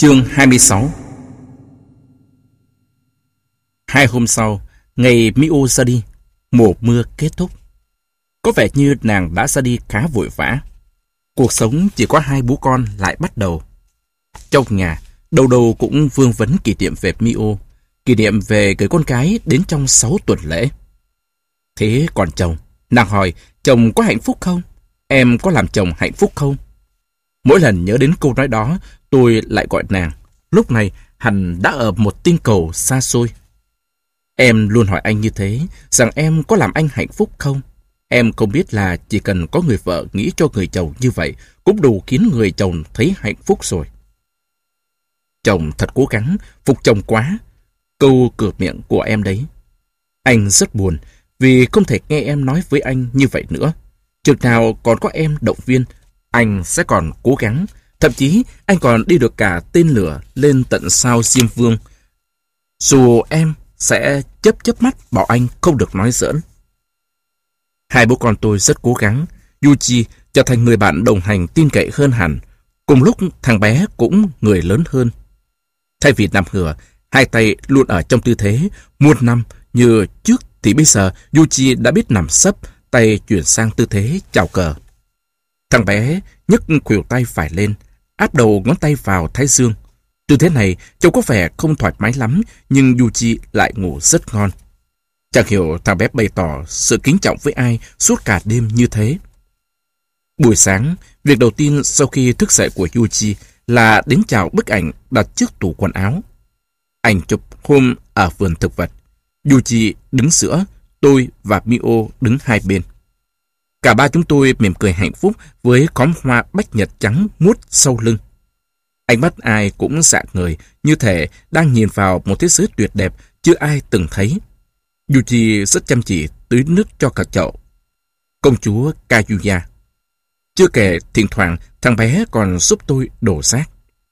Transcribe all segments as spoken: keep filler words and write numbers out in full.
Chương hai mươi sáu. Hai hôm sau, ngày Mio ra đi, mùa mưa kết thúc. Có vẻ như nàng đã ra đi khá vội vã. Cuộc sống chỉ có hai bố con lại bắt đầu. Trong nhà, đầu đầu cũng vương vấn kỷ niệm về Mio, kỷ niệm về người con gái đến trong sáu tuần lễ. Thế còn chồng? Nàng hỏi, chồng có hạnh phúc không? Em có làm chồng hạnh phúc không? Mỗi lần nhớ đến câu nói đó, tôi lại gọi nàng. Lúc này, hắn đã ở một tinh cầu xa xôi. Em luôn hỏi anh như thế, rằng em có làm anh hạnh phúc không? Em không biết là chỉ cần có người vợ nghĩ cho người chồng như vậy, cũng đủ khiến người chồng thấy hạnh phúc rồi. Chồng thật cố gắng, phục chồng quá. Câu cửa miệng của em đấy. Anh rất buồn, vì không thể nghe em nói với anh như vậy nữa. Chừng nào còn có em động viên, anh sẽ còn cố gắng. Thậm chí anh còn đi được cả tên lửa lên tận sao Diêm Vương. Dù em sẽ chớp chớp mắt bảo anh không được nói giỡn. Hai bố con tôi rất cố gắng. Yuji trở thành người bạn đồng hành tin cậy hơn hẳn. Cùng lúc thằng bé cũng người lớn hơn. Thay vì nằm ngửa, hai tay luôn ở trong tư thế muôn năm như trước, thì bây giờ Yuji đã biết nằm sấp, tay chuyển sang tư thế chào cờ. Thằng bé nhấc khuỷu tay phải lên, áp đầu ngón tay vào thái dương. Tư thế này trông có vẻ không thoải mái lắm, nhưng Yuji lại ngủ rất ngon. Chẳng hiểu thằng bé bày tỏ sự kính trọng với ai suốt cả đêm như thế. Buổi sáng, việc đầu tiên sau khi thức dậy của Yuji là đến chào bức ảnh đặt trước tủ quần áo. Ảnh chụp hôm ở vườn thực vật. Yuji đứng giữa, tôi và Mio đứng hai bên. Cả ba chúng tôi mỉm cười hạnh phúc với khóm hoa bách nhật trắng muốt sau lưng. Ánh mắt ai cũng rạng ngời, như thể đang nhìn vào một thế giới tuyệt đẹp chưa ai từng thấy. Yuji rất chăm chỉ tưới nước cho cả chậu. Công chúa Kayuya. Chưa kể thỉnh thoảng thằng bé còn giúp tôi đổ rác.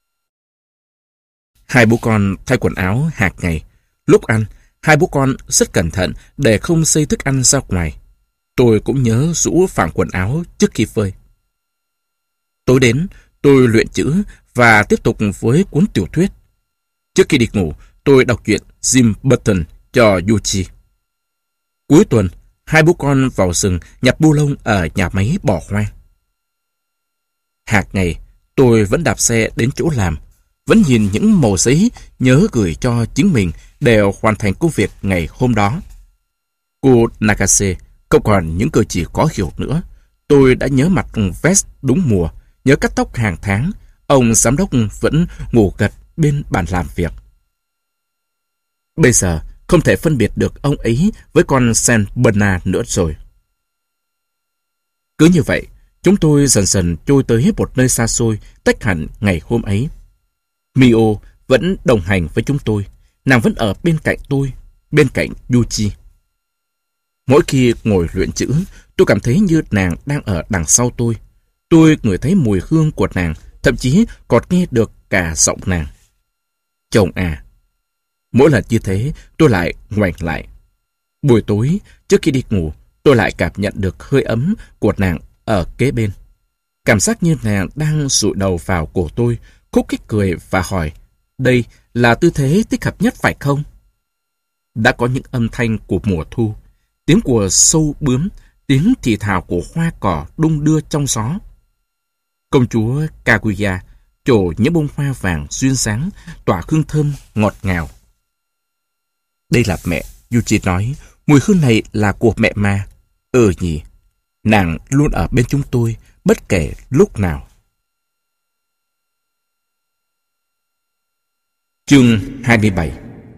Hai bố con thay quần áo hàng ngày. Lúc ăn, hai bố con rất cẩn thận để không xây thức ăn ra ngoài. Tôi cũng nhớ rũ phẳng quần áo trước khi phơi. Tối đến, tôi luyện chữ và tiếp tục với cuốn tiểu thuyết. Trước khi đi ngủ, tôi đọc truyện Jim Burton cho Yuji. Cuối tuần, hai bố con vào rừng nhặt bu lông ở nhà máy bỏ hoang. Hàng ngày, tôi vẫn đạp xe đến chỗ làm, vẫn nhìn những mẩu giấy nhớ gửi cho chính mình để hoàn thành công việc ngày hôm đó. Cô Nakase không còn những cử chỉ khó hiểu nữa. Tôi đã nhớ mặt vest đúng mùa, nhớ cắt tóc hàng tháng. Ông giám đốc vẫn ngủ gật bên bàn làm việc. Bây giờ không thể phân biệt được ông ấy với con Saint Bernard nữa rồi. Cứ như vậy, chúng tôi dần dần trôi tới một nơi xa xôi, tách hẳn ngày hôm ấy. Mio vẫn đồng hành với chúng tôi. Nàng vẫn ở bên cạnh tôi, bên cạnh Yuji. Mỗi khi ngồi luyện chữ, tôi cảm thấy như nàng đang ở đằng sau tôi. Tôi ngửi thấy mùi hương của nàng, thậm chí còn nghe được cả giọng nàng. Chồng à! Mỗi lần như thế, tôi lại ngoảnh lại. Buổi tối, trước khi đi ngủ, tôi lại cảm nhận được hơi ấm của nàng ở kế bên. Cảm giác như nàng đang dụi đầu vào cổ tôi, khúc khích cười và hỏi, đây là tư thế thích hợp nhất phải không? Đã có những âm thanh của mùa thu, tiếng của sâu bướm, tiếng thì thào của hoa cỏ đung đưa trong gió. Công chúa Kaguya trổ những bông hoa vàng duyên dáng, tỏa hương thơm ngọt ngào. Đây là mẹ, Yuji nói, mùi hương này là của mẹ mà. Ừ nhỉ, nàng luôn ở bên chúng tôi, bất kể lúc nào. Chương hai mươi bảy.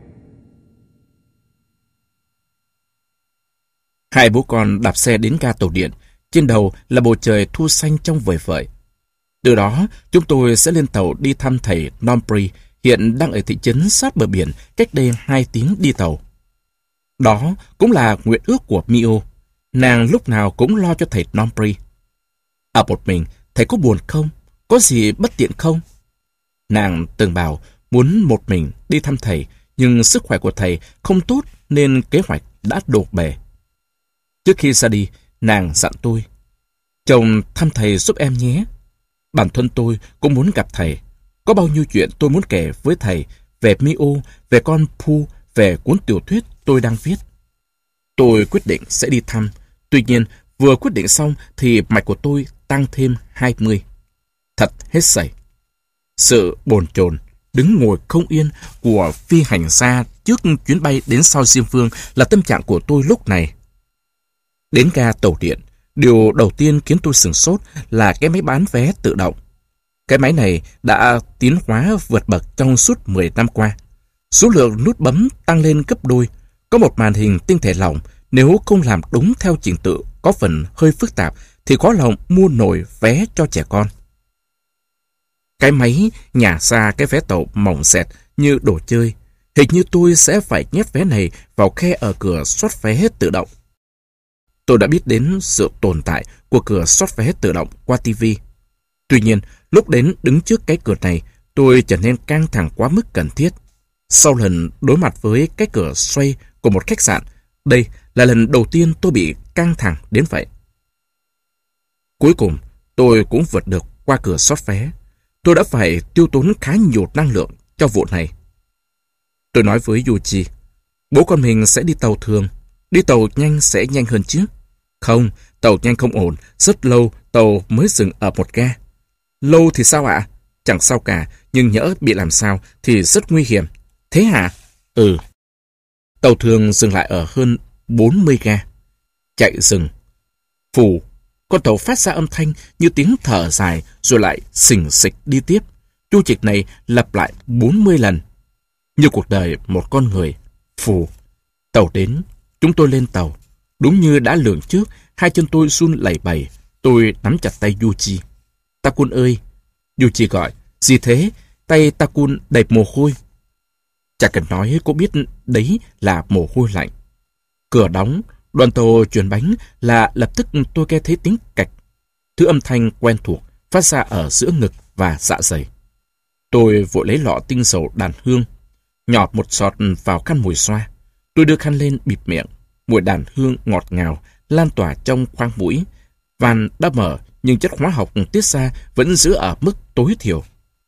Hai bố con đạp xe đến ga tàu điện. Trên đầu là bầu trời thu xanh trong vời vợi. Từ đó, chúng tôi sẽ lên tàu đi thăm thầy Nompri, hiện đang ở thị trấn sát bờ biển, cách đây hai tiếng đi tàu. Đó cũng là nguyện ước của Mio. Nàng lúc nào cũng lo cho thầy Nompri. Ở một mình, thầy có buồn không? Có gì bất tiện không? Nàng từng bảo muốn một mình đi thăm thầy, nhưng sức khỏe của thầy không tốt nên kế hoạch đã đổ bể. Trước khi ra đi, nàng dặn tôi, chồng thăm thầy giúp em nhé. Bản thân tôi cũng muốn gặp thầy. Có bao nhiêu chuyện tôi muốn kể với thầy về Mio, về con Pooh, về cuốn tiểu thuyết tôi đang viết. Tôi quyết định sẽ đi thăm. Tuy nhiên, vừa quyết định xong thì mạch của tôi tăng thêm hai mươi. Thật hết sảy. Sự bồn chồn, đứng ngồi không yên của phi hành gia trước chuyến bay đến sao Diêm Vương là tâm trạng của tôi lúc này. Đến ga tàu điện, điều đầu tiên khiến tôi sửng sốt là cái máy bán vé tự động. Cái máy này đã tiến hóa vượt bậc trong suốt mười năm qua. Số lượng nút bấm tăng lên gấp đôi. Có một màn hình tinh thể lỏng, nếu không làm đúng theo trình tự có phần hơi phức tạp thì khó lòng mua nổi vé cho trẻ con. Cái máy nhả ra cái vé tàu mỏng xẹt như đồ chơi. Hình như tôi sẽ phải nhét vé này vào khe ở cửa soát vé tự động. Tôi đã biết đến sự tồn tại của cửa soát vé tự động qua ti vi. Tuy nhiên, lúc đến đứng trước cái cửa này, tôi trở nên căng thẳng quá mức cần thiết. Sau lần đối mặt với cái cửa xoay của một khách sạn, đây là lần đầu tiên tôi bị căng thẳng đến vậy. Cuối cùng, tôi cũng vượt được qua cửa soát vé. Tôi đã phải tiêu tốn khá nhiều năng lượng cho vụ này. Tôi nói với Yuji, bố con mình sẽ đi tàu thường. Đi tàu nhanh sẽ nhanh hơn chứ? Không, tàu nhanh không ổn. Rất lâu tàu mới dừng ở một ga. Lâu thì sao ạ? Chẳng sao cả, nhưng nhỡ bị làm sao thì rất nguy hiểm. Thế hả? Ừ. Tàu thường dừng lại ở hơn bốn mươi ga. Chạy dừng. Phù. Con tàu phát ra âm thanh như tiếng thở dài rồi lại xình xịch đi tiếp. Chu trình này lặp lại bốn mươi lần. Như cuộc đời một con người. Phù. Tàu đến. Chúng tôi lên tàu. Đúng như đã lường trước, hai chân tôi run lẩy bẩy. Tôi nắm chặt tay Yuji. Takun ơi! Yuji gọi. Gì thế? Tay Takun đầy mồ hôi. Chả cần nói cô biết đấy là mồ hôi lạnh. Cửa đóng, đoàn tàu chuyển bánh là lập tức tôi nghe thấy tiếng cạch. Thứ âm thanh quen thuộc phát ra ở giữa ngực và dạ dày. Tôi vội lấy lọ tinh dầu đàn hương, nhọt một giọt vào khăn mùi xoa. Tôi đưa khăn lên bịt miệng. Mùi đàn hương ngọt ngào lan tỏa trong khoang mũi. Van đã mở nhưng chất hóa học tiết ra vẫn giữ ở mức tối thiểu.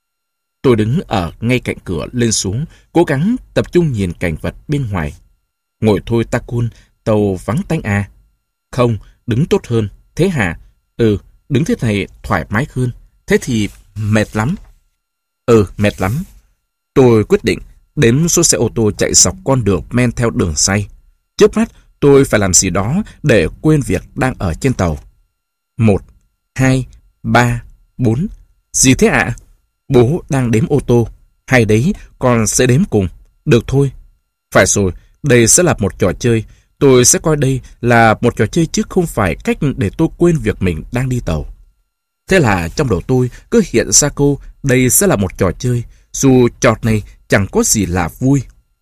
Tôi đứng ở ngay cạnh cửa lên xuống, cố gắng tập trung nhìn cảnh vật bên ngoài. Ngồi thôi Takun, tàu vắng tanh à? Không, đứng tốt hơn. Thế hả? Ừ, đứng thế này thoải mái hơn. Thế thì mệt lắm. Ừ, mệt lắm. Tôi quyết định đếm số xe ô tô chạy dọc con đường men theo đường ray. Trước mắt tôi phải làm gì đó để quên việc đang ở trên tàu. Một, hai, ba, bốn. Gì thế ạ? À? Bố đang đếm ô tô. Hay đấy, con sẽ đếm cùng. Được thôi. Phải rồi, đây sẽ là một trò chơi. Tôi sẽ coi đây là một trò chơi chứ không phải cách để tôi quên việc mình đang đi tàu. Thế là trong đầu tôi cứ hiện ra câu đây sẽ là một trò chơi, dù trò này chẳng có gì là vui.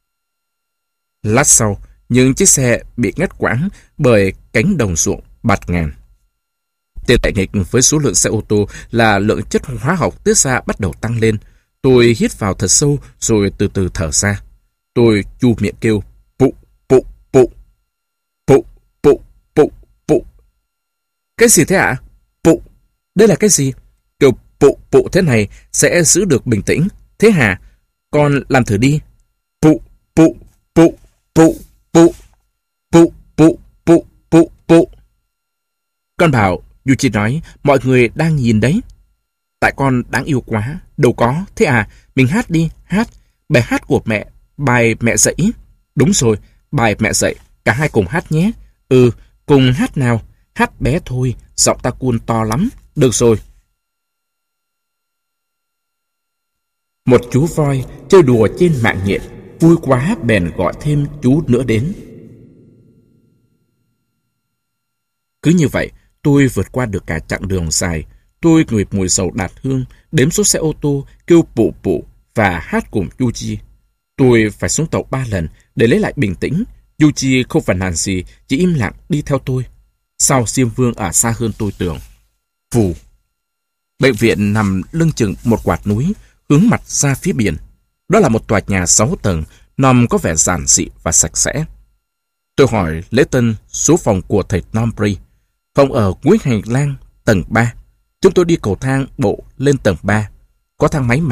Lát sau, những chiếc xe bị ngắt quãng bởi cánh đồng ruộng bạt ngàn. Tiền đại nghịch với số lượng xe ô tô là lượng chất hóa học tiết ra bắt đầu tăng lên. Tôi hít vào thật sâu rồi từ từ thở ra. Tôi chu miệng kêu pụ, pụ, pụ, pụ, pụ, pụ, pụ. Cái gì thế ạ? À? Pụ. Đây là cái gì? Kêu pụ, pụ thế này sẽ giữ được bình tĩnh. Thế hả? Con làm thử đi. Pụ, pụ, pụ, pụ, pụ, pụ, pụ, pụ, pụ, pụ. Con bảo, Yuji nói, mọi người đang nhìn đấy. Tại con đáng yêu quá. Đâu có. Thế à, mình hát đi, hát. Bài hát của mẹ, bài mẹ dạy. Đúng rồi, bài mẹ dạy. Cả hai cùng hát nhé. Ừ, cùng hát nào. Hát bé thôi, giọng Takun to lắm. Được rồi. Một chú voi chơi đùa trên mạng nhện, vui quá bèn gọi thêm chú nữa đến. Cứ như vậy, tôi vượt qua được cả chặng đường dài. Tôi ngửi mùi dầu đạt hương, đếm số xe ô tô, kêu pụ pụ và hát cùng Yuji. Tôi phải xuống tàu ba lần để lấy lại bình tĩnh. Yuji không phàn nàn gì, chỉ im lặng đi theo tôi. Sao Diêm Vương ở xa hơn tôi tưởng. Phù. Bệnh viện nằm lưng chừng một quạt núi, hướng mặt ra phía biển. Đó là một tòa nhà sáu tầng, Nom có vẻ giản dị và sạch sẽ. Tôi hỏi lễ tân số phòng của thầy Nombre. Phòng ở cuối hành lang, tầng ba. Chúng tôi đi cầu thang bộ lên tầng ba. Có thang máy mà.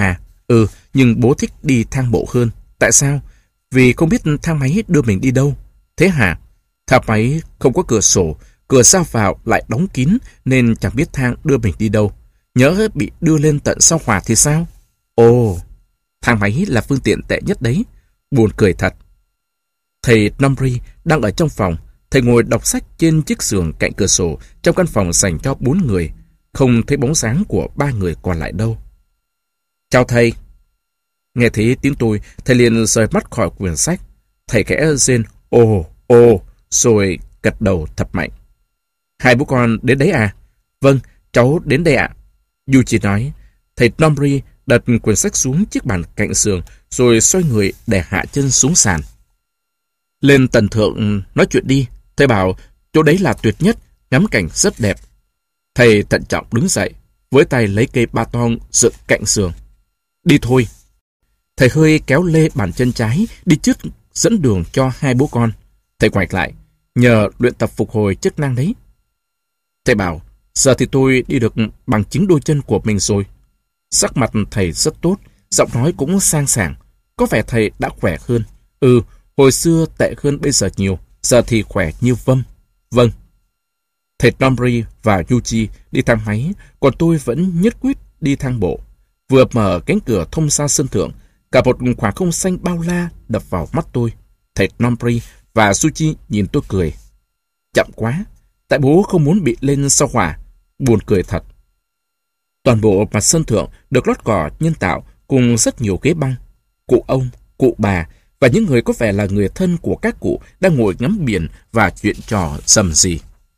Ừ, nhưng bố thích đi thang bộ hơn. Tại sao? Vì không biết thang máy đưa mình đi đâu. Thế hả? Thang máy không có cửa sổ, cửa ra vào lại đóng kín nên chẳng biết thang đưa mình đi đâu. Nhớ bị đưa lên tận sao Hỏa thì sao? Ồ, thang máy là phương tiện tệ nhất đấy. Buồn cười thật. Thầy Nomri đang ở trong phòng. Thầy ngồi đọc sách trên chiếc giường cạnh cửa sổ trong căn phòng dành cho bốn người. Không thấy bóng dáng của ba người còn lại đâu. Chào thầy. Nghe thấy tiếng tôi, thầy liền rời mắt khỏi quyển sách. Thầy khẽ rên ồ, ồ, rồi gật đầu thật mạnh. Hai bố con đến đấy à? Vâng, cháu đến đây ạ. Yuji nói. Thầy Nomri đặt quyển sách xuống chiếc bàn cạnh giường, rồi xoay người để hạ chân xuống sàn. Lên tầng thượng nói chuyện đi. Thầy bảo chỗ đấy là tuyệt nhất, ngắm cảnh rất đẹp. Thầy thận trọng đứng dậy, với tay lấy cây ba tong dựng cạnh giường. Đi thôi. Thầy hơi kéo lê bàn chân trái đi trước dẫn đường cho hai bố con. Thầy quay lại, nhờ luyện tập phục hồi chức năng đấy. Thầy bảo, giờ thì tôi đi được bằng chính đôi chân của mình rồi. Sắc mặt thầy rất tốt, giọng nói cũng sang sảng. Có vẻ thầy đã khỏe hơn. Ừ, hồi xưa tệ hơn bây giờ nhiều, giờ thì khỏe như vâm. Vâng. Thầy Nomri và Yuji đi thang máy, còn tôi vẫn nhất quyết đi thang bộ. Vừa mở cánh cửa thông ra sân thượng, cả một khoảng không xanh bao la đập vào mắt tôi. Thầy Nomri và Suchi nhìn tôi cười. Chậm quá, tại bố không muốn bị lên sao Hỏa. Buồn cười thật. Toàn bộ mặt sân thượng được lót cỏ nhân tạo cùng rất nhiều ghế băng. Cụ ông, cụ bà và những người có vẻ là người thân của các cụ đang ngồi ngắm biển và chuyện trò rầm rì.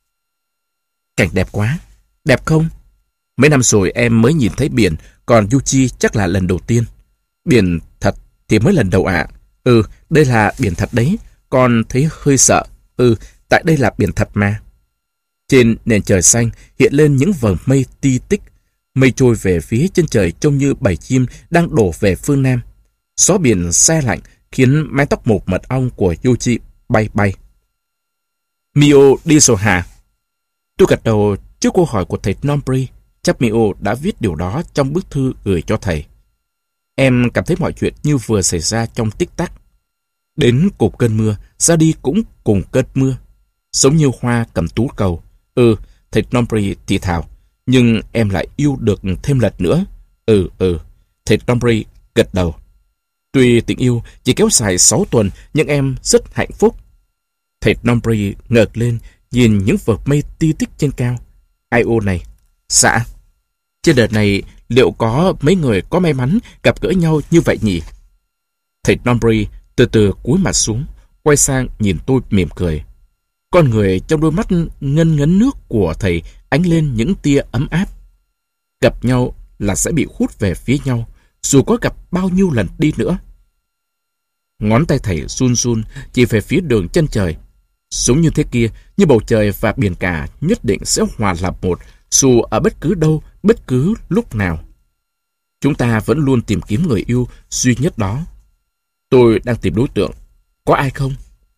Cảnh đẹp quá. Đẹp không? Mấy năm rồi em mới nhìn thấy biển, còn Yuji chắc là lần đầu tiên. Biển thật thì mới lần đầu ạ. À. Ừ, đây là biển thật đấy. Con thấy hơi sợ. Ừ, tại đây là biển thật mà. Trên nền trời xanh hiện lên những vầng mây ti tích. Mây trôi về phía chân trời trông như bầy chim đang đổ về phương Nam. Gió biển se lạnh khiến mái tóc một mật ong của Yuji bay bay. Mio đi rồi hả? Tôi gật đầu trước câu hỏi của thầy Nomri. Chắc Mio đã viết điều đó trong bức thư gửi cho thầy. Em cảm thấy mọi chuyện như vừa xảy ra trong tích tắc. Đến cùng cơn mưa, ra đi cũng cùng cơn mưa. Giống như hoa cầm tú cầu. Ừ, thầy Nomri thì thào. Nhưng em lại yêu được thêm lần nữa. Ừ, ừ. Thầy Nomri gật đầu. Tuy tình yêu chỉ kéo dài sáu tuần, nhưng em rất hạnh phúc. Thầy Nomri ngẩng lên, nhìn những vệt mây ti tích trên cao. Ai ô này? Dạ. Trên đời này, liệu có mấy người có may mắn gặp gỡ nhau như vậy nhỉ? Thầy Nomri từ từ cúi mặt xuống, quay sang nhìn tôi mỉm cười. Con người trong đôi mắt ngân ngấn nước của thầy ánh lên những tia ấm áp. Gặp nhau là sẽ bị hút về phía nhau, dù có gặp bao nhiêu lần đi nữa. Ngón tay thầy run run chỉ về phía đường chân trời. Giống như thế kia, như bầu trời và biển cả nhất định sẽ hòa làm một, dù ở bất cứ đâu, bất cứ lúc nào. Chúng ta vẫn luôn tìm kiếm người yêu duy nhất đó. Tôi đang tìm đối tượng. Có ai không?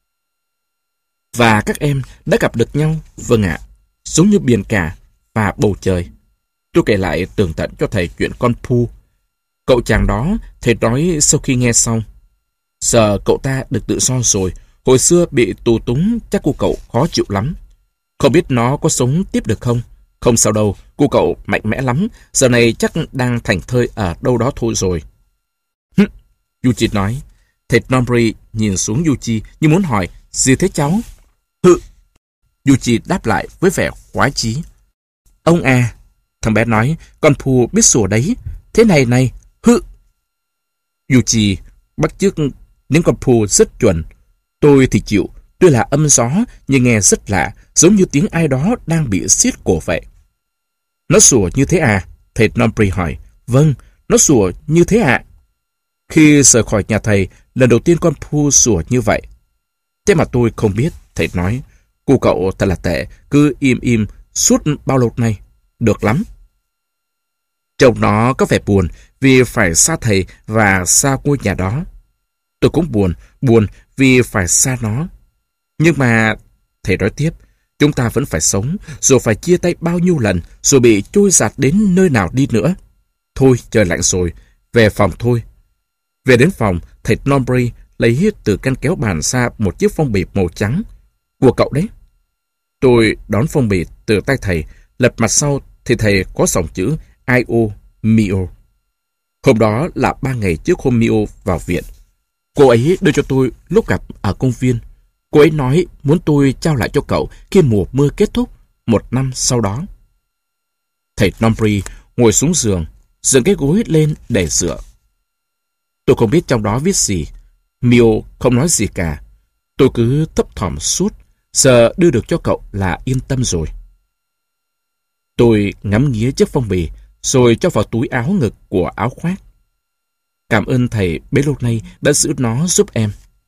Và các em đã gặp được nhau, vâng ạ, giống như biển cả và bầu trời. Tôi kể lại tường tận cho thầy chuyện con Pu. Cậu chàng đó, thầy nói sau khi nghe xong. Giờ cậu ta được tự do rồi, hồi xưa bị tù túng chắc cô cậu khó chịu lắm. Không biết nó có sống tiếp được không? Không sao đâu, cô cậu mạnh mẽ lắm, giờ này chắc đang thành thơi ở đâu đó thôi rồi. Hừm, Yuji nói. Thầy Nomri nhìn xuống Yuji như muốn hỏi, gì thế cháu? Hự. Yuji đáp lại với vẻ khoái chí. Ông à, thằng bé nói, con Pu biết sủa đấy. Thế này này, hự. Yuji bắt chước những con Pu rất chuẩn. Tôi thì chịu, tuy là âm gió nhưng nghe rất lạ, giống như tiếng ai đó đang bị siết cổ vậy. Nó sủa như thế à? Thầy Nomri hỏi. Vâng, nó sủa như thế ạ. À? Khi rời khỏi nhà thầy, lần đầu tiên con Pu sủa như vậy. Thế mà tôi không biết, thầy nói. Cô cậu thật là tệ, cứ im im suốt bao lâu nay. Được lắm. Trông nó có vẻ buồn vì phải xa thầy và xa ngôi nhà đó. Tôi cũng buồn, buồn vì phải xa nó. Nhưng mà, thầy nói tiếp, chúng ta vẫn phải sống, rồi phải chia tay bao nhiêu lần, rồi bị trôi giạt đến nơi nào đi nữa. Thôi, trời lạnh rồi, Về phòng thôi. Về đến phòng, thầy Norbury lấy từ ngăn kéo bàn ra một chiếc phong bì màu trắng. Của cậu đấy. Tôi đón phong bì từ tay thầy, lật mặt sau thì thầy có dòng chữ I O Mio. Hôm đó là ba ngày trước hôm Mio vào viện. Cô ấy đưa cho tôi lúc gặp ở công viên. Cô ấy nói muốn tôi trao lại cho cậu khi mùa mưa kết thúc một năm sau đó. Thầy Norbury ngồi xuống giường, dựng cái gối lên để dựa. Tôi không biết trong đó viết gì. Mio không nói gì cả. Tôi cứ thấp thỏm suốt, giờ đưa được cho cậu là yên tâm rồi. Tôi ngắm nghía chiếc phong bì, rồi cho vào túi áo ngực của áo khoác. Cảm ơn thầy bấy lâu nay đã giữ nó giúp em.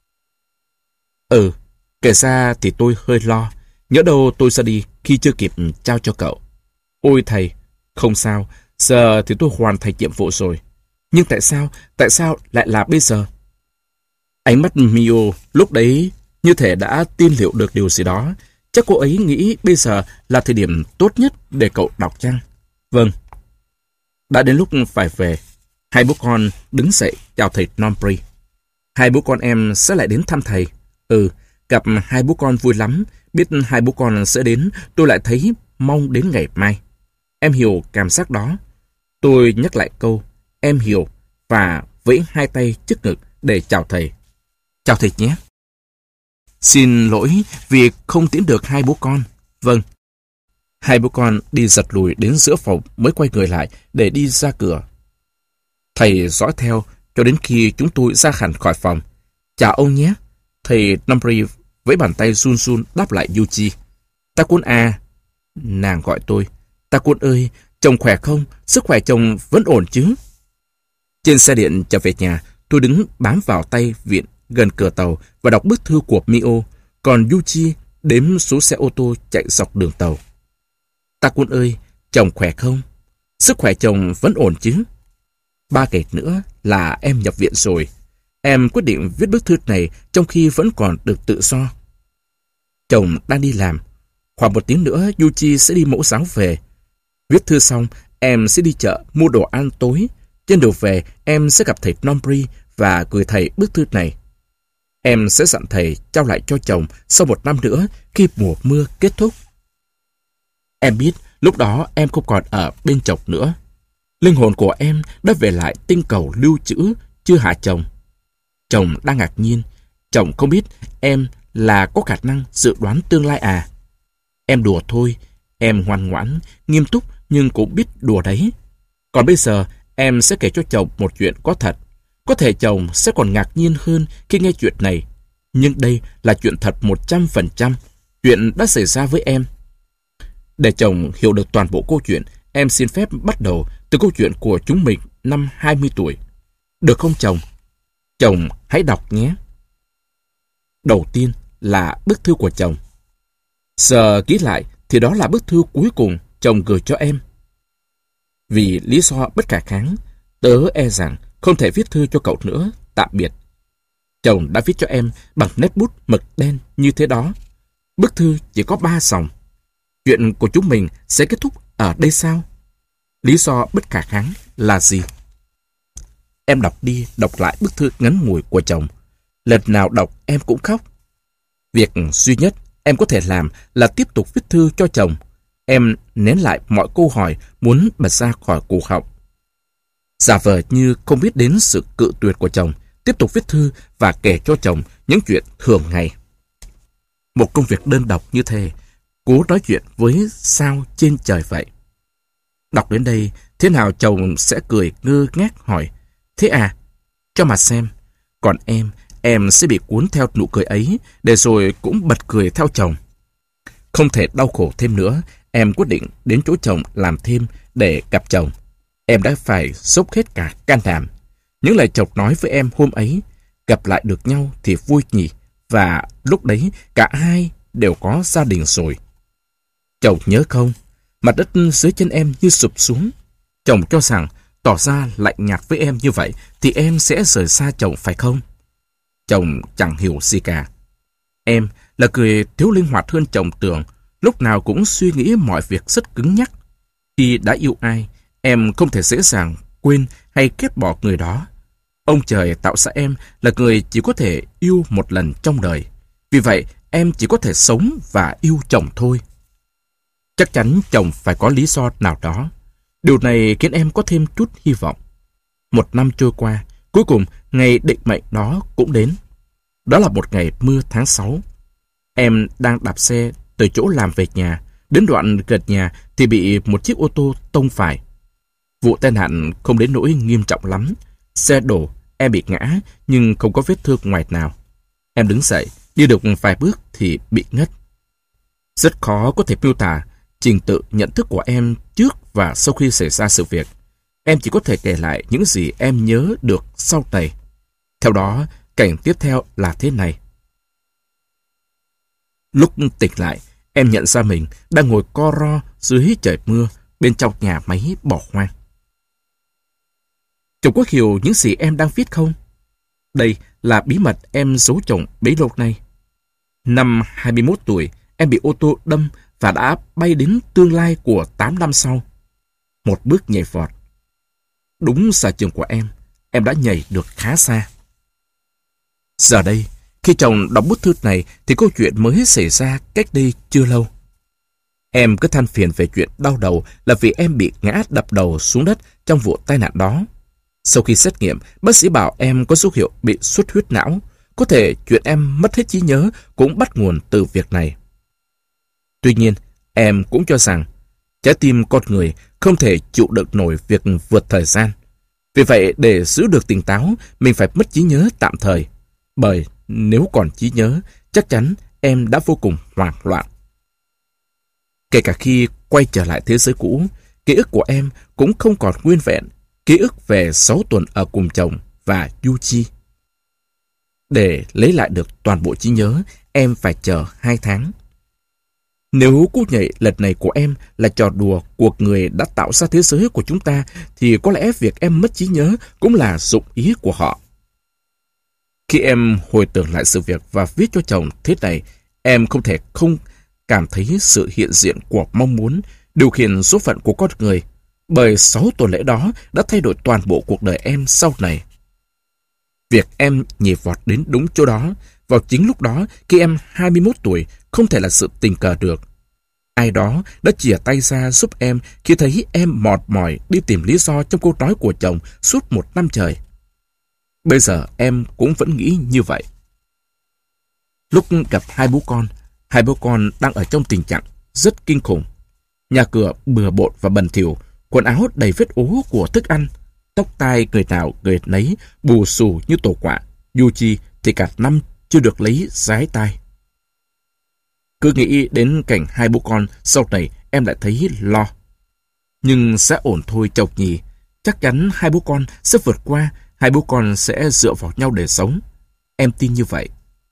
Ừ, kể ra thì tôi hơi lo. Nhỡ đâu tôi sẽ đi khi chưa kịp trao cho cậu. Ôi thầy, không sao, giờ thì tôi hoàn thành nhiệm vụ rồi. Nhưng tại sao, tại sao lại là bây giờ? Ánh mắt Mio lúc đấy như thể đã tin liệu được điều gì đó. Chắc cô ấy nghĩ bây giờ là thời điểm tốt nhất để cậu đọc chăng? Vâng. Đã đến lúc phải về. Hai bố con đứng dậy chào thầy Norbury. Hai bố con em sẽ lại đến thăm thầy. Ừ, gặp hai bố con vui lắm. Biết hai bố con sẽ đến, tôi lại thấy mong đến ngày mai. Em hiểu cảm giác đó. Tôi nhắc lại câu, em hiểu, và vẫy hai tay trước ngực để chào thầy. Chào thầy nhé. Xin lỗi vì không tiễn được hai bố con. Vâng. Hai bố con đi giật lùi đến giữa phòng mới quay người lại để đi ra cửa. Thầy dõi theo cho đến khi chúng tôi ra hẳn khỏi phòng. Chào ông nhé. Thầy Norbury với bàn tay run run đáp lại Yuji. Ta Quân à. Nàng gọi tôi. Ta Quân ơi, chồng khỏe không? Sức khỏe chồng vẫn ổn chứ? Trên xe điện trở về nhà, tôi đứng bám vào tay viện gần cửa tàu và đọc bức thư của Mio, còn Yuji đếm số xe ô tô chạy dọc đường tàu. Ta Quân ơi, chồng khỏe không? Sức khỏe chồng vẫn ổn chứ? Ba ngày nữa là em nhập viện rồi. Em quyết định viết bức thư này trong khi vẫn còn được tự do. Chồng đang đi làm. Khoảng một tiếng nữa Yuji sẽ đi mẫu giáo về. Viết thư xong, em sẽ đi chợ mua đồ ăn tối. Trên đường về, em sẽ gặp thầy Norbury và gửi thầy bức thư này. Em sẽ dặn thầy trao lại cho chồng sau một năm nữa khi mùa mưa kết thúc. Em biết lúc đó em không còn ở bên chồng nữa. Linh hồn của em đã về lại tinh cầu lưu trữ chưa hả chồng? Chồng đang ngạc nhiên. Chồng không biết em là có khả năng dự đoán tương lai à? Em đùa thôi. Em ngoan ngoãn, nghiêm túc nhưng cũng biết đùa đấy. Còn bây giờ em sẽ kể cho chồng một chuyện có thật. Có thể chồng sẽ còn ngạc nhiên hơn khi nghe chuyện này. Nhưng đây là chuyện thật một trăm phần trăm. Chuyện đã xảy ra với em. Để chồng hiểu được toàn bộ câu chuyện, em xin phép bắt đầu từ câu chuyện của chúng mình năm hai mươi tuổi. Được không chồng? Chồng hãy đọc nhé. Đầu tiên là bức thư của chồng. Giờ kỹ lại thì đó là bức thư cuối cùng chồng gửi cho em. Vì lý do bất khả kháng, tớ e rằng không thể viết thư cho cậu nữa. Tạm biệt. Chồng đã viết cho em bằng nét bút mực đen như thế đó. Bức thư chỉ có ba dòng. Chuyện của chúng mình sẽ kết thúc ở đây sao? Lý do bất khả kháng là gì? Em đọc đi đọc lại bức thư ngắn ngủi của chồng. Lần nào đọc em cũng khóc. Việc duy nhất em có thể làm là tiếp tục viết thư cho chồng. Em nén lại mọi câu hỏi muốn bật ra khỏi cổ họng. Giả vờ như không biết đến sự cự tuyệt của chồng, tiếp tục viết thư và kể cho chồng những chuyện thường ngày. Một công việc đơn độc như thế, cố nói chuyện với sao trên trời vậy. Đọc đến đây, thế nào chồng sẽ cười ngơ ngác hỏi, thế à? Cho mà xem. Còn em, em sẽ bị cuốn theo nụ cười ấy, để rồi cũng bật cười theo chồng. Không thể đau khổ thêm nữa, em quyết định đến chỗ chồng làm thêm để gặp chồng. Em đã phải dốc hết cả can đảm. Những lời chồng nói với em hôm ấy, gặp lại được nhau thì vui nhỉ, và lúc đấy cả hai đều có gia đình rồi. Chồng nhớ không? Mặt đất dưới chân em như sụp xuống. Chồng cho rằng tỏ ra lạnh nhạt với em như vậy thì em sẽ rời xa chồng phải không? Chồng chẳng hiểu gì cả. Em là người thiếu linh hoạt hơn chồng tưởng, lúc nào cũng suy nghĩ mọi việc rất cứng nhắc. Khi đã yêu ai, em không thể dễ dàng quên hay ghét bỏ người đó. Ông trời tạo ra em là người chỉ có thể yêu một lần trong đời. Vì vậy, em chỉ có thể sống và yêu chồng thôi. Chắc chắn chồng phải có lý do nào đó. Điều này khiến em có thêm chút hy vọng. Một năm trôi qua, cuối cùng ngày định mệnh đó cũng đến. Đó là một ngày mưa tháng sáu. Em đang đạp xe từ chỗ làm về nhà. Đến đoạn gần nhà thì bị một chiếc ô tô tông phải. Vụ tai nạn không đến nỗi nghiêm trọng lắm. Xe đổ, em bị ngã nhưng không có vết thương ngoài nào. Em đứng dậy, đi được vài bước thì bị ngất. Rất khó có thể miêu tả trình tự nhận thức của em trước và sau khi xảy ra sự việc. Em chỉ có thể kể lại những gì em nhớ được sau này. Theo đó, cảnh tiếp theo là thế này. Lúc tỉnh lại, em nhận ra mình đang ngồi co ro dưới trời mưa bên trong nhà máy bỏ hoang. Chồng có hiểu những gì em đang viết không? Đây là bí mật em giấu chồng bấy lâu nay. Năm hai mươi mốt tuổi, em bị ô tô đâm và đã bay đến tương lai của tám năm sau. Một bước nhảy vọt. Đúng sở trường của em, em đã nhảy được khá xa. Giờ đây, khi chồng đọc bức thư này thì câu chuyện mới xảy ra cách đây chưa lâu. Em cứ than phiền về chuyện đau đầu là vì em bị ngã đập đầu xuống đất trong vụ tai nạn đó. Sau khi xét nghiệm, bác sĩ bảo em có dấu hiệu bị xuất huyết não. Có thể chuyện em mất hết trí nhớ cũng bắt nguồn từ việc này. Tuy nhiên, em cũng cho rằng trái tim con người không thể chịu đựng nổi việc vượt thời gian. Vì vậy, để giữ được tỉnh táo, mình phải mất trí nhớ tạm thời. Bởi nếu còn trí nhớ, chắc chắn em đã vô cùng hoảng loạn. Kể cả khi quay trở lại thế giới cũ, ký ức của em cũng không còn nguyên vẹn. Ký ức về sáu tuần ở cùng chồng và Yuji. Để lấy lại được toàn bộ trí nhớ, em phải chờ hai tháng. Nếu cú nhảy lần này của em là trò đùa của người đã tạo ra thế giới của chúng ta, thì có lẽ việc em mất trí nhớ cũng là dụng ý của họ. Khi em hồi tưởng lại sự việc và viết cho chồng thế này, em không thể không cảm thấy sự hiện diện của mong muốn điều khiển số phận của con người, bởi sáu tuần lễ đó đã thay đổi toàn bộ cuộc đời em sau này. Việc em nhảy vọt đến đúng chỗ đó, vào chính lúc đó khi em hai mươi mốt tuổi, không thể là sự tình cờ được. Ai đó đã chìa tay ra giúp em khi thấy em mòn mỏi đi tìm lý do trong câu nói của chồng suốt một năm trời. Bây giờ em cũng vẫn nghĩ như vậy. Lúc gặp hai bố con, hai bố con đang ở trong tình trạng rất kinh khủng. Nhà cửa bừa bộn và bẩn thỉu, quần áo đầy vết ố của thức ăn, tóc tai người nào người nấy bù xù như tổ quạ. Yuji thì cả năm chưa được lấy dái tai. Cứ nghĩ đến cảnh hai bố con, sau này em lại thấy lo. Nhưng sẽ ổn thôi chồng nhỉ. Chắc chắn hai bố con sẽ vượt qua, hai bố con sẽ dựa vào nhau để sống. Em tin như vậy.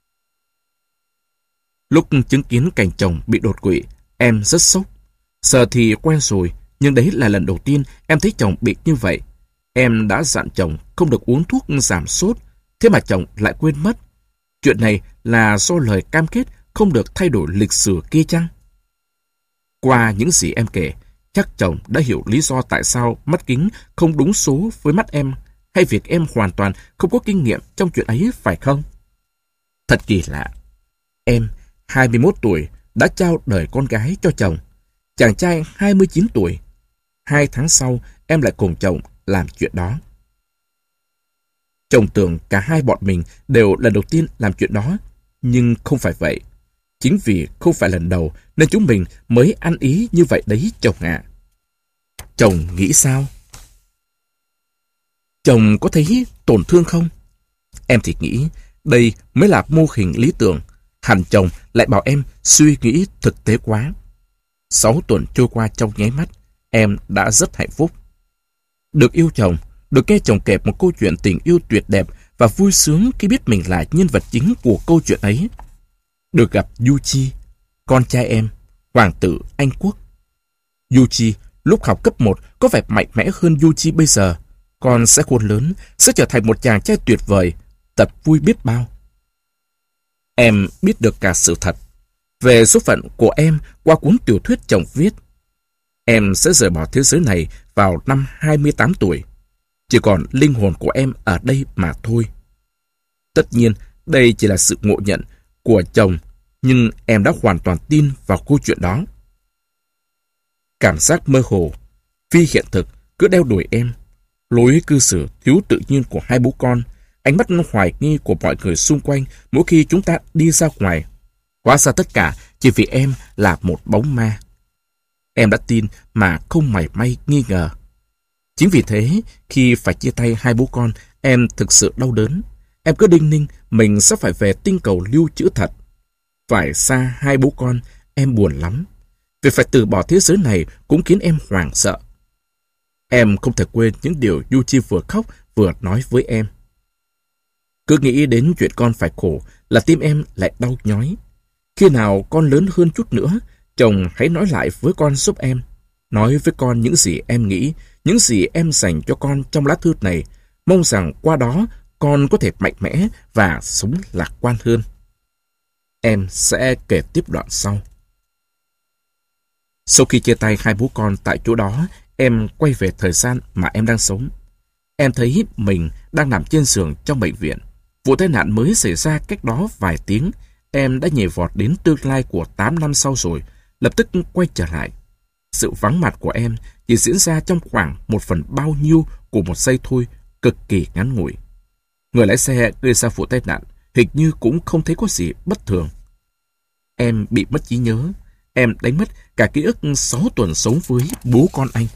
Lúc chứng kiến cảnh chồng bị đột quỵ, em rất sốc. Giờ thì quen rồi, nhưng đấy là lần đầu tiên em thấy chồng bị như vậy. Em đã dặn chồng không được uống thuốc giảm sốt, thế mà chồng lại quên mất. Chuyện này là do lời cam kết không được thay đổi lịch sử kia chăng? Qua những gì em kể, chắc chồng đã hiểu lý do tại sao mắt kính không đúng số với mắt em, hay việc em hoàn toàn không có kinh nghiệm trong chuyện ấy, phải không? Thật kỳ lạ. Em, hai mươi mốt tuổi, đã trao đời con gái cho chồng. Chàng trai hai mươi chín tuổi. Hai tháng sau, em lại cùng chồng làm chuyện đó. Chồng tưởng cả hai bọn mình đều lần đầu tiên làm chuyện đó, nhưng không phải vậy. Chính vì không phải lần đầu nên chúng mình mới ăn ý như vậy đấy chồng ạ. À. Chồng nghĩ sao? Chồng có thấy tổn thương không? Em thì nghĩ đây mới là mô hình lý tưởng. Hẳn chồng lại bảo em suy nghĩ thực tế quá. Sáu tuần trôi qua trong nháy mắt, em đã rất hạnh phúc. Được yêu chồng, được nghe chồng kể một câu chuyện tình yêu tuyệt đẹp và vui sướng khi biết mình là nhân vật chính của câu chuyện ấy. Được gặp Yuji, con trai em, hoàng tử Anh Quốc. Yuji lúc học cấp một có vẻ mạnh mẽ hơn Yuji bây giờ. Con sẽ khôn lớn, sẽ trở thành một chàng trai tuyệt vời, thật vui biết bao. Em biết được cả sự thật về số phận của em qua cuốn tiểu thuyết chồng viết. Em sẽ rời bỏ thế giới này vào năm hai mươi tám tuổi. Chỉ còn linh hồn của em ở đây mà thôi. Tất nhiên, đây chỉ là sự ngộ nhận của chồng, nhưng em đã hoàn toàn tin vào câu chuyện đó. Cảm giác mơ hồ, phi hiện thực cứ đeo đuổi em. Lối cư xử thiếu tự nhiên của hai bố con, ánh mắt hoài nghi của mọi người xung quanh mỗi khi chúng ta đi ra ngoài. Hóa ra tất cả chỉ vì em là một bóng ma. Em đã tin mà không mảy may nghi ngờ. Chính vì thế, khi phải chia tay hai bố con, em thực sự đau đớn. Em cứ đinh ninh mình sắp phải về tinh cầu lưu trữ thật. Phải xa hai bố con, em buồn lắm. Việc phải từ bỏ thế giới này cũng khiến em hoảng sợ. Em không thể quên những điều Yuji vừa khóc vừa nói với em. Cứ nghĩ đến chuyện con phải khổ là tim em lại đau nhói. Khi nào con lớn hơn chút nữa, chồng hãy nói lại với con giúp em. Nói với con những gì em nghĩ, những gì em dành cho con trong lá thư này. Mong rằng qua đó con có thể mạnh mẽ và sống lạc quan hơn. Em sẽ kể tiếp đoạn sau. Sau khi chia tay hai bố con tại chỗ đó, em quay về thời gian mà em đang sống. Em thấy mình đang nằm trên giường trong bệnh viện. Vụ tai nạn mới xảy ra cách đó vài tiếng. Em đã nhảy vọt đến tương lai của tám năm sau rồi, lập tức quay trở lại. Sự vắng mặt của em chỉ diễn ra trong khoảng một phần bao nhiêu của một giây thôi, cực kỳ ngắn ngủi. Người lái xe gây ra vụ tai nạn hình như cũng không thấy có gì bất thường. Em bị mất trí nhớ. Em đánh mất cả ký ức sáu tuần sống với bố con anh.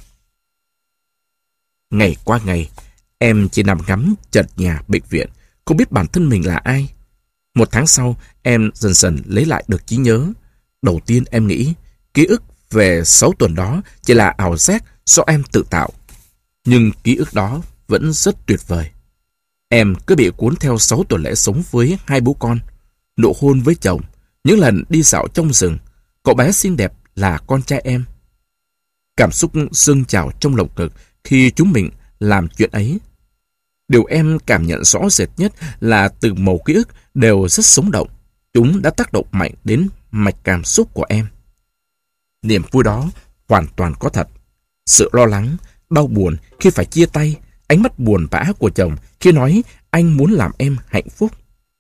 Ngày qua ngày, em chỉ nằm ngắm trần nhà bệnh viện, không biết bản thân mình là ai. Một tháng sau, em dần dần lấy lại được trí nhớ. Đầu tiên em nghĩ ký ức về sáu tuần đó chỉ là ảo giác do em tự tạo. Nhưng ký ức đó vẫn rất tuyệt vời. Em cứ bị cuốn theo sáu tuần lễ sống với hai bố con, nụ hôn với chồng, những lần đi dạo trong rừng, cậu bé xinh đẹp là con trai em. Cảm xúc dâng trào trong lồng ngực khi chúng mình làm chuyện ấy. Điều em cảm nhận rõ rệt nhất là từng mẩu ký ức đều rất sống động. Chúng đã tác động mạnh đến mạch cảm xúc của em. Niềm vui đó hoàn toàn có thật. Sự lo lắng, đau buồn khi phải chia tay, ánh mắt buồn bã của chồng khi nói anh muốn làm em hạnh phúc.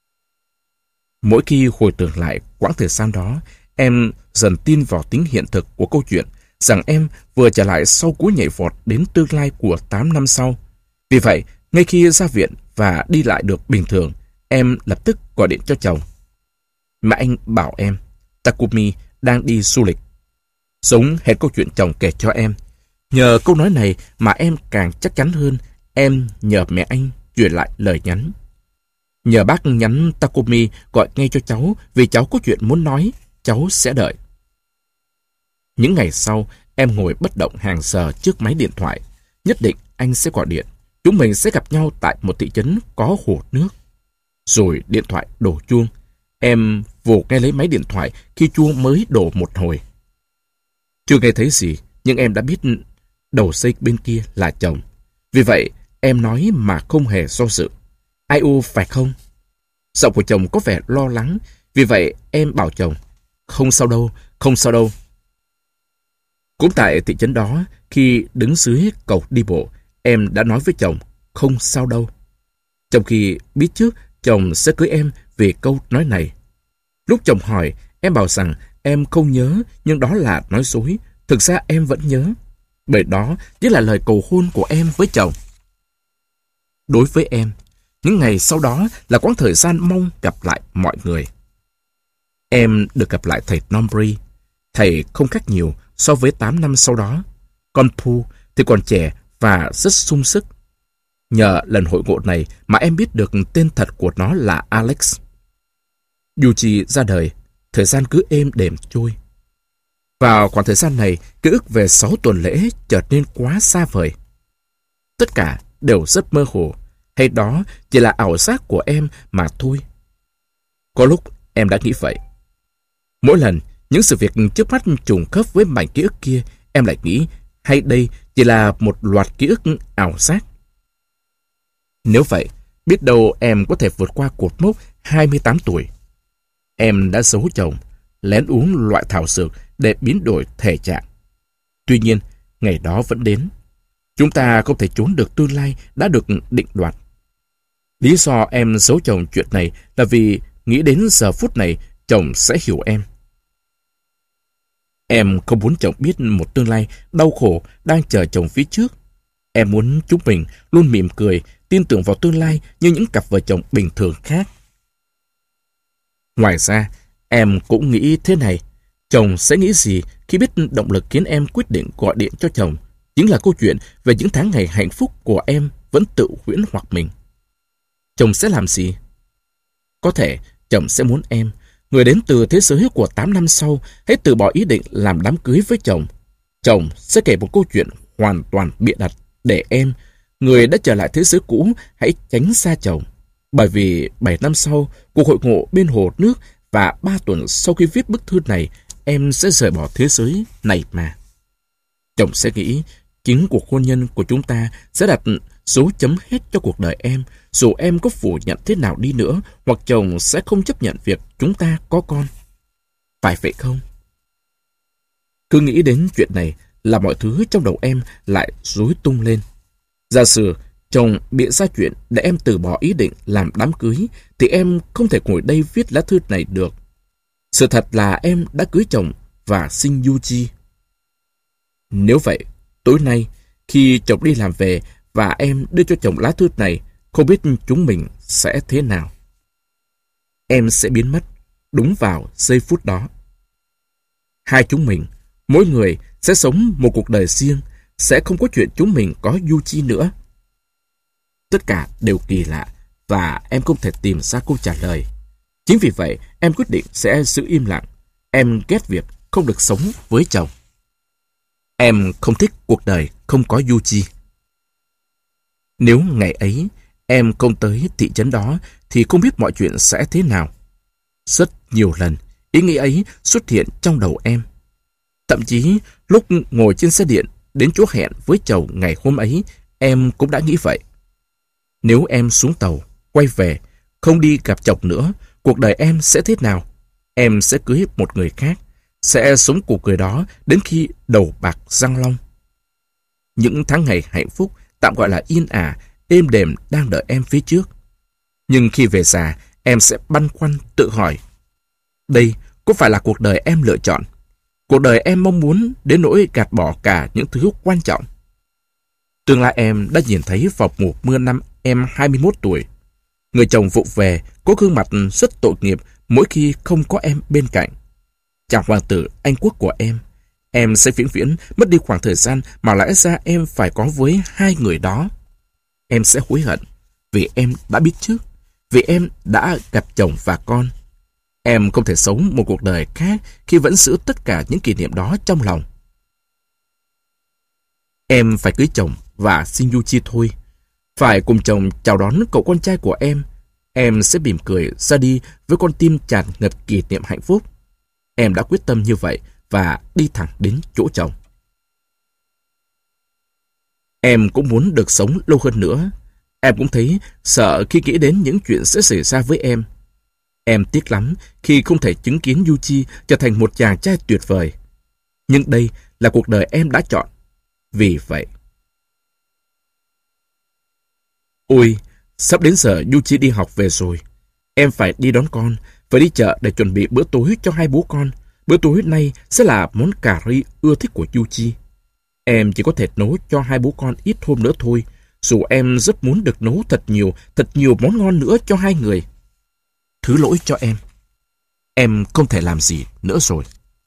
Mỗi khi hồi tưởng lại quãng thời gian đó, em dần tin vào tính hiện thực của câu chuyện rằng em vừa trở lại sau cú nhảy vọt đến tương lai của tám năm sau. Vì vậy, ngay khi ra viện và đi lại được bình thường, em lập tức gọi điện cho chồng. Mà anh bảo em, Takumi đang đi du lịch. Giống hệt câu chuyện chồng kể cho em. Nhờ câu nói này mà em càng chắc chắn hơn. Em nhờ mẹ anh truyền lại lời nhắn. Nhờ bác nhắn Takumi gọi ngay cho cháu vì cháu có chuyện muốn nói, cháu sẽ đợi. Những ngày sau, em ngồi bất động hàng giờ trước máy điện thoại. Nhất định anh sẽ gọi điện. Chúng mình sẽ gặp nhau tại một thị trấn có hồ nước. Rồi điện thoại đổ chuông. Em vồ nghe lấy máy điện thoại khi chuông mới đổ một hồi. Chưa nghe thấy gì, nhưng em đã biết đầu dây bên kia là chồng. Vì vậy, em nói mà không hề do dự. Ai u phải không? Giọng của chồng có vẻ lo lắng. Vì vậy, em bảo chồng, không sao đâu, không sao đâu. Cũng tại thị trấn đó, khi đứng dưới cầu đi bộ, em đã nói với chồng, không sao đâu. Trong khi biết trước chồng sẽ cưới em vì câu nói này. Lúc chồng hỏi, em bảo rằng em không nhớ, nhưng đó là nói dối. Thực ra em vẫn nhớ. Bởi đó chính là lời cầu hôn của em với chồng. Đối với em, những ngày sau đó là quãng thời gian mong gặp lại mọi người. Em được gặp lại thầy Nombri. Thầy không khác nhiều so với tám năm sau đó. Con Pu thì còn trẻ và rất sung sức. Nhờ lần hội ngộ này mà em biết được tên thật của nó là Alex. Yuji ra đời, thời gian cứ êm đềm trôi. Vào khoảng thời gian này, ký ức về sáu tuần lễ trở nên quá xa vời. Tất cả đều rất mơ hồ, hay đó chỉ là ảo giác của em mà thôi. Có lúc em đã nghĩ vậy. Mỗi lần những sự việc trước mắt trùng khớp với mảnh ký ức kia, em lại nghĩ hay đây chỉ là một loạt ký ức ảo giác. Nếu vậy, biết đâu em có thể vượt qua cột mốc hai mươi tám tuổi. Em đã giấu chồng, lén uống loại thảo dược để biến đổi thể trạng. Tuy nhiên, ngày đó vẫn đến. Chúng ta không thể trốn được tương lai đã được định đoạt. Lý do em giấu chồng chuyện này là vì nghĩ đến giờ phút này chồng sẽ hiểu em. Em không muốn chồng biết một tương lai đau khổ đang chờ chồng phía trước. Em muốn chúng mình luôn mỉm cười, tin tưởng vào tương lai như những cặp vợ chồng bình thường khác. Ngoài ra, em cũng nghĩ thế này. Chồng sẽ nghĩ gì khi biết động lực khiến em quyết định gọi điện cho chồng chính là câu chuyện về những tháng ngày hạnh phúc của em vẫn tự huyễn hoặc mình. Chồng sẽ làm gì? Có thể chồng sẽ muốn em, người đến từ thế giới của tám năm sau, hãy từ bỏ ý định làm đám cưới với chồng. Chồng sẽ kể một câu chuyện hoàn toàn bịa đặt để em, người đã trở lại thế giới cũ, hãy tránh xa chồng. Bởi vì bảy năm sau, cuộc hội ngộ bên hồ nước và ba tuần sau khi viết bức thư này, em sẽ rời bỏ thế giới này mà. Chồng sẽ nghĩ chính cuộc hôn nhân của chúng ta sẽ đặt dấu chấm hết cho cuộc đời em, dù em có phủ nhận thế nào đi nữa, hoặc chồng sẽ không chấp nhận việc chúng ta có con. Phải vậy không? Cứ nghĩ đến chuyện này là mọi thứ trong đầu em lại rối tung lên. Giả sử chồng bịa ra chuyện để em từ bỏ ý định làm đám cưới, thì em không thể ngồi đây viết lá thư này được. Sự thật là em đã cưới chồng và sinh Yuji. Nếu vậy, tối nay, khi chồng đi làm về và em đưa cho chồng lá thư này, không biết chúng mình sẽ thế nào. Em sẽ biến mất đúng vào giây phút đó. Hai chúng mình, mỗi người sẽ sống một cuộc đời riêng, sẽ không có chuyện chúng mình có Yuji nữa. Tất cả đều kỳ lạ và em không thể tìm ra câu trả lời. Chính vì vậy, em quyết định sẽ giữ im lặng. Em ghét việc không được sống với chồng. Em không thích cuộc đời không có Yuji. Nếu ngày ấy em không tới thị trấn đó thì không biết mọi chuyện sẽ thế nào. Rất nhiều lần, ý nghĩ ấy xuất hiện trong đầu em. Thậm chí, lúc ngồi trên xe điện đến chỗ hẹn với chồng ngày hôm ấy, em cũng đã nghĩ vậy. Nếu em xuống tàu, quay về, không đi gặp chồng nữa, cuộc đời em sẽ thế nào? Em sẽ cưới một người khác, sẽ sống cuộc cười đó đến khi đầu bạc răng long. Những tháng ngày hạnh phúc, tạm gọi là yên ả, êm đềm đang đợi em phía trước. Nhưng khi về già, em sẽ băn khoăn tự hỏi, đây có phải là cuộc đời em lựa chọn? Cuộc đời em mong muốn đến nỗi gạt bỏ cả những thứ quan trọng. Tương lai em đã nhìn thấy vào mùa mưa năm em hai mươi mốt tuổi. Người chồng vụng về, có gương mặt rất tội nghiệp mỗi khi không có em bên cạnh. Chàng hoàng tử Anh quốc của em, em sẽ vĩnh viễn mất đi khoảng thời gian mà lẽ ra em phải có với hai người đó. Em sẽ hối hận vì em đã biết trước, vì em đã gặp chồng và con. Em không thể sống một cuộc đời khác khi vẫn giữ tất cả những kỷ niệm đó trong lòng. Em phải cưới chồng và sinh Yuji thôi. Phải cùng chồng chào đón cậu con trai của em. Em sẽ mỉm cười ra đi với con tim tràn ngập kỷ niệm hạnh phúc. Em đã quyết tâm như vậy và đi thẳng đến chỗ chồng. Em cũng muốn được sống lâu hơn nữa. Em cũng thấy sợ khi nghĩ đến những chuyện sẽ xảy ra với em. Em tiếc lắm khi không thể chứng kiến Yuji trở thành một chàng trai tuyệt vời. Nhưng đây là cuộc đời em đã chọn. Vì vậy... Ôi, sắp đến giờ Yuji đi học về rồi. Em phải đi đón con, phải đi chợ để chuẩn bị bữa tối cho hai bố con. Bữa tối nay sẽ là món cà ri ưa thích của Yuji. Em chỉ có thể nấu cho hai bố con ít hôm nữa thôi, dù em rất muốn được nấu thật nhiều, thật nhiều món ngon nữa cho hai người. Thứ lỗi cho em. Em không thể làm gì nữa rồi.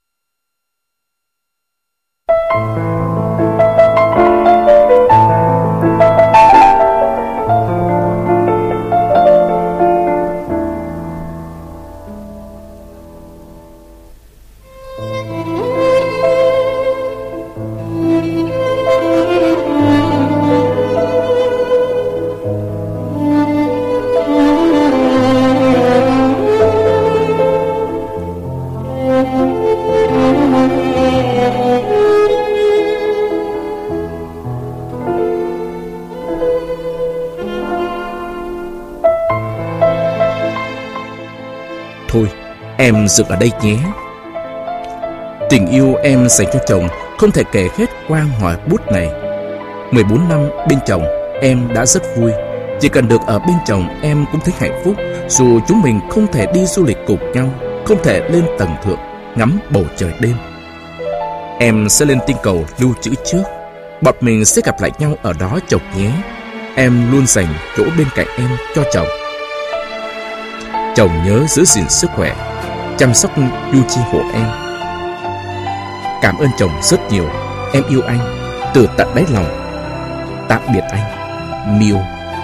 Thôi, em dừng ở đây nhé. Tình yêu em dành cho chồng không thể kể hết qua ngòi bút này. mười bốn năm bên chồng, em đã rất vui. Chỉ cần được ở bên chồng em cũng thấy hạnh phúc. Dù chúng mình không thể đi du lịch cùng nhau, không thể lên tầng thượng ngắm bầu trời đêm. Em sẽ lên tinh cầu lưu trữ trước. Bọn mình sẽ gặp lại nhau ở đó chồng nhé. Em luôn dành chỗ bên cạnh em cho chồng. Chồng nhớ giữ gìn sức khỏe, chăm sóc Yuji hộ em. Cảm ơn chồng rất nhiều. Em yêu anh từ tận đáy lòng. Tạm biệt anh, Miu.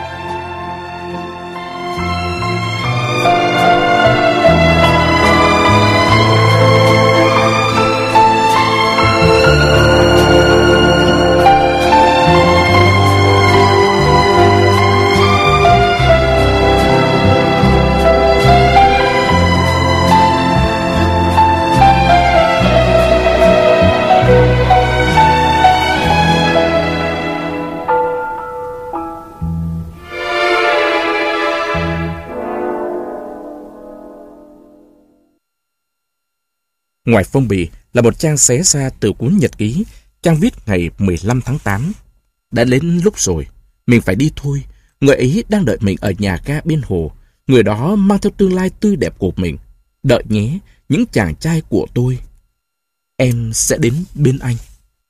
Ngoài phong bì là một trang xé ra từ cuốn nhật ký, trang viết ngày mười lăm tháng tám. Đã đến lúc rồi, mình phải đi thôi. Người ấy đang đợi mình ở nhà ga bên hồ. Người đó mang theo tương lai tươi đẹp của mình. Đợi nhé, những chàng trai của tôi. Em sẽ đến bên anh.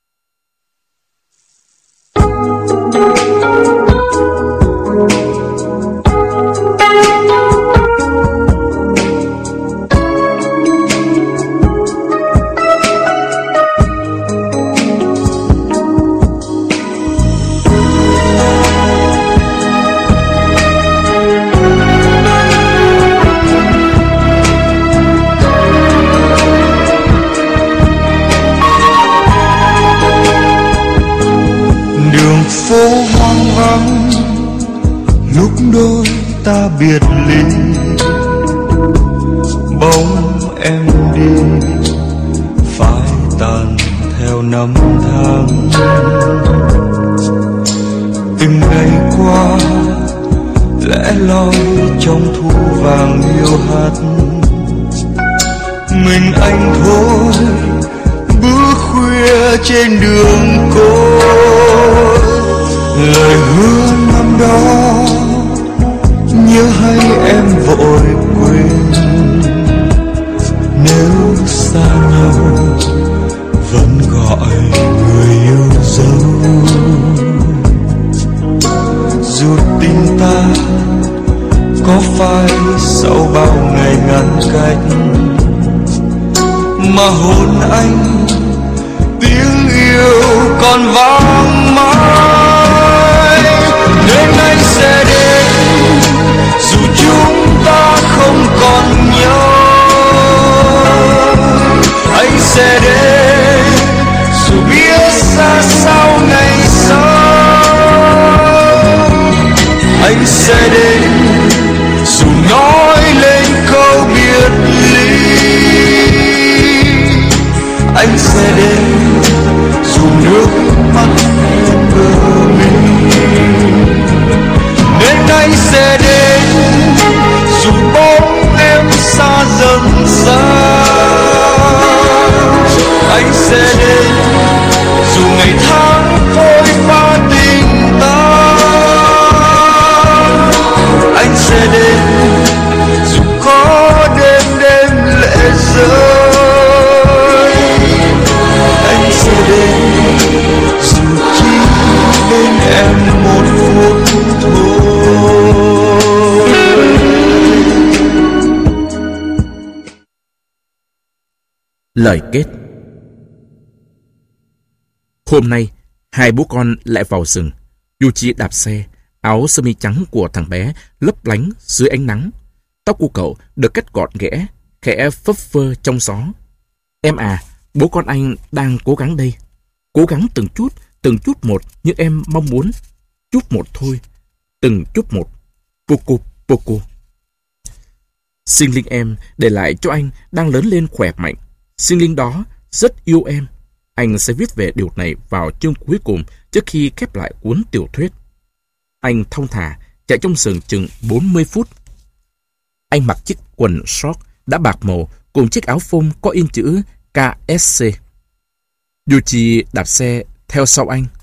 Phố hoang vắng lúc đôi ta biệt ly, bóng em đi phai tàn theo năm tháng. Từng ngày qua lẻ loi trong thu vàng hiu hắt, mình anh thôi bước khuya trên đường cối. Lời hứa năm đó nhớ hay em vội quên, nếu xa nhau vẫn gọi người yêu dấu. Dù tình ta có phai sau bao ngày ngăn cách, mà hôn anh tiếng yêu còn vang mãi. Nên anh sẽ đến dù chúng ta không còn nhau. Anh sẽ đến dù biết xa sao ngày sau. Anh sẽ đến dù nói lên câu biệt ly. Anh sẽ đến dù nước mắt em bờ mi. Nên anh sẽ đến dù bóng em xa dần xa. Anh sẽ đến dù ngày tháng phôi pha tình ta. Anh sẽ đến dù có đêm đêm lệ rơi. Anh sẽ đến dù chỉ bên em một phút thôi. Lời kết. Hôm nay, hai bố con lại vào rừng. Yuji đạp xe, áo sơ mi trắng của thằng bé lấp lánh dưới ánh nắng. Tóc của cậu được cắt gọn ghẽ, khẽ phấp phơ trong gió. Em à, bố con anh đang cố gắng đây. Cố gắng từng chút, từng chút một như em mong muốn. Chút một thôi, từng chút một. Poco, poco. Sinh linh em để lại cho anh đang lớn lên khỏe mạnh. Sinh linh đó rất yêu em. Anh sẽ viết về điều này vào chương cuối cùng trước khi khép lại cuốn tiểu thuyết. Anh thong thả chạy trong rừng chừng bốn mươi phút. Anh mặc chiếc quần short đã bạc màu cùng chiếc áo phông có in chữ K S C. Yuji đạp xe theo sau anh.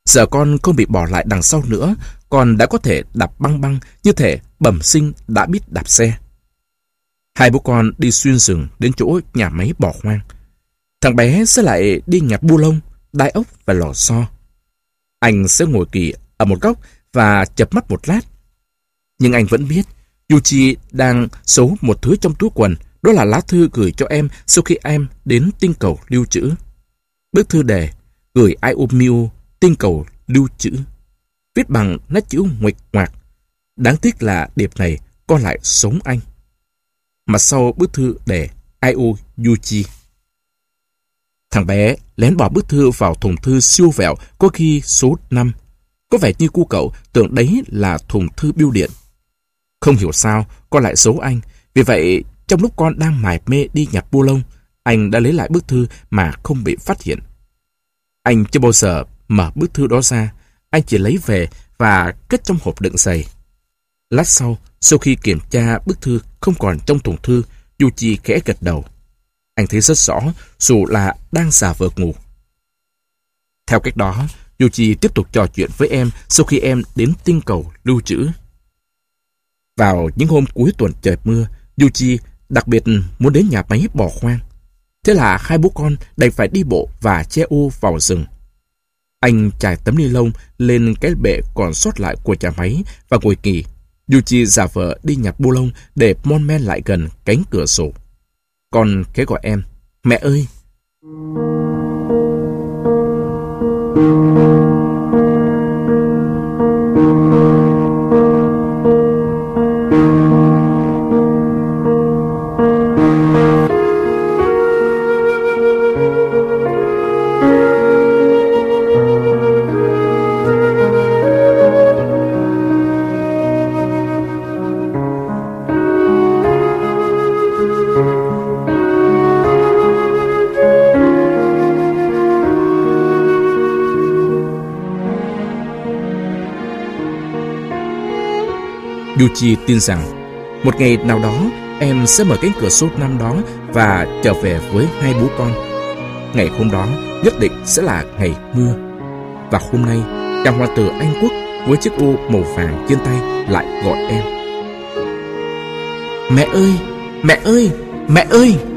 Giờ con không bị bỏ lại đằng sau nữa, con đã có thể đạp băng băng như thể bẩm sinh đã biết đạp xe. Hai bố con đi xuyên rừng đến chỗ nhà máy bỏ hoang. Thằng bé sẽ lại đi nhặt bu lông, đai ốc và lò xo. Anh sẽ ngồi kỳ ở một góc và chợp mắt một lát. Nhưng anh vẫn biết Yuji đang giấu một thứ trong túi quần, đó là lá thư gửi cho em sau khi em đến tinh cầu lưu trữ. Bức thư đề gửi Aiumiu, tinh cầu lưu trữ, viết bằng nét chữ nguệch ngoạc. Đáng tiếc là điệp này con lại sống anh. Mặt sau bức thư đề Aiu Yuji. Thằng bé lén bỏ bức thư vào thùng thư siêu vẹo, có ghi số năm. Có vẻ như cu cậu tưởng đấy là thùng thư bưu điện. Không hiểu sao con lại giấu anh. Vì vậy, trong lúc con đang mải mê đi nhặt bu lông, anh đã lấy lại bức thư mà không bị phát hiện. Anh chưa bao giờ mở bức thư đó ra. Anh chỉ lấy về và cất trong hộp đựng giày. Lát sau, sau khi kiểm tra bức thư không còn trong thùng thư, Yuji khẽ gật đầu. Anh thấy rất rõ, dù là đang giả vờ ngủ. Theo cách đó, Yuji tiếp tục trò chuyện với em sau khi em đến tinh cầu lưu trữ. Vào những hôm cuối tuần trời mưa, Yuji đặc biệt muốn đến nhà máy bỏ hoang. Thế là hai bố con đành phải đi bộ và che ô vào rừng. Anh trải tấm ni lông lên cái bệ còn sót lại của nhà máy và ngồi nghỉ. Yuji giả vờ đi nhặt bu lông để mon men lại gần cánh cửa sổ. Con khẽ gọi em, mẹ ơi! Yuji tin rằng một ngày nào đó em sẽ mở cánh cửa số năm đó và trở về với hai bố con. Ngày hôm đó nhất định sẽ là ngày mưa. Và hôm nay, chàng hoàng tử Anh Quốc với chiếc ô màu vàng trên tay lại gọi em. Mẹ ơi! Mẹ ơi! Mẹ ơi!